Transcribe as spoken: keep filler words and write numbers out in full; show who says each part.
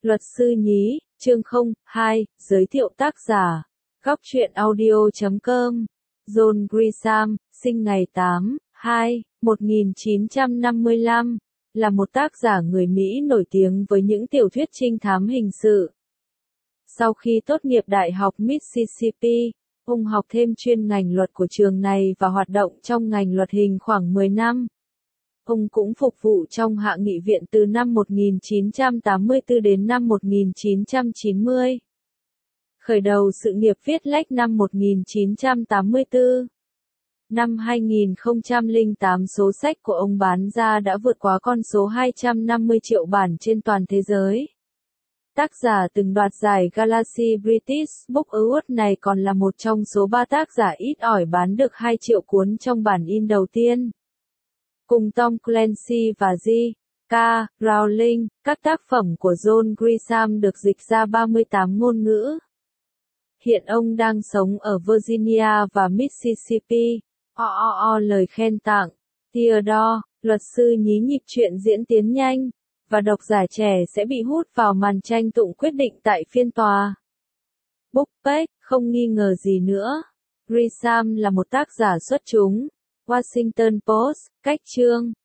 Speaker 1: Luật sư nhí, chương không hai, giới thiệu tác giả. Góc truyện audio chấm com. John Grisham, sinh ngày tám, hai, một nghìn chín trăm năm mươi lăm, là một tác giả người Mỹ nổi tiếng với những tiểu thuyết trinh thám hình sự. Sau khi tốt nghiệp Đại học Mississippi, ông học thêm chuyên ngành luật của trường này và hoạt động trong ngành luật hình khoảng mười năm. Ông cũng phục vụ trong Hạ nghị viện từ năm một nghìn chín trăm tám mươi tư đến năm một nghìn chín trăm chín mươi. Khởi đầu sự nghiệp viết lách năm một nghìn chín trăm tám mươi tư. Năm hai nghìn không trăm lẻ tám số sách của ông bán ra đã vượt quá con số hai trăm năm mươi triệu bản trên toàn thế giới. Tác giả từng đoạt giải Galaxy British Book Award này còn là một trong số ba tác giả ít ỏi bán được hai triệu cuốn trong bản in đầu tiên. Cùng Tom Clancy và J K Rowling, các tác phẩm của John Grisham được dịch ra ba mươi tám ngôn ngữ. Hiện ông đang sống ở Virginia và Mississippi. O O O lời khen tặng. Theodore, luật sư nhí nhịp chuyện diễn tiến nhanh, và độc giả trẻ sẽ bị hút vào màn tranh tụng quyết định tại phiên tòa. Bookpage, không nghi ngờ gì nữa. Grisham là một tác giả xuất chúng. Washington Post, cách chương.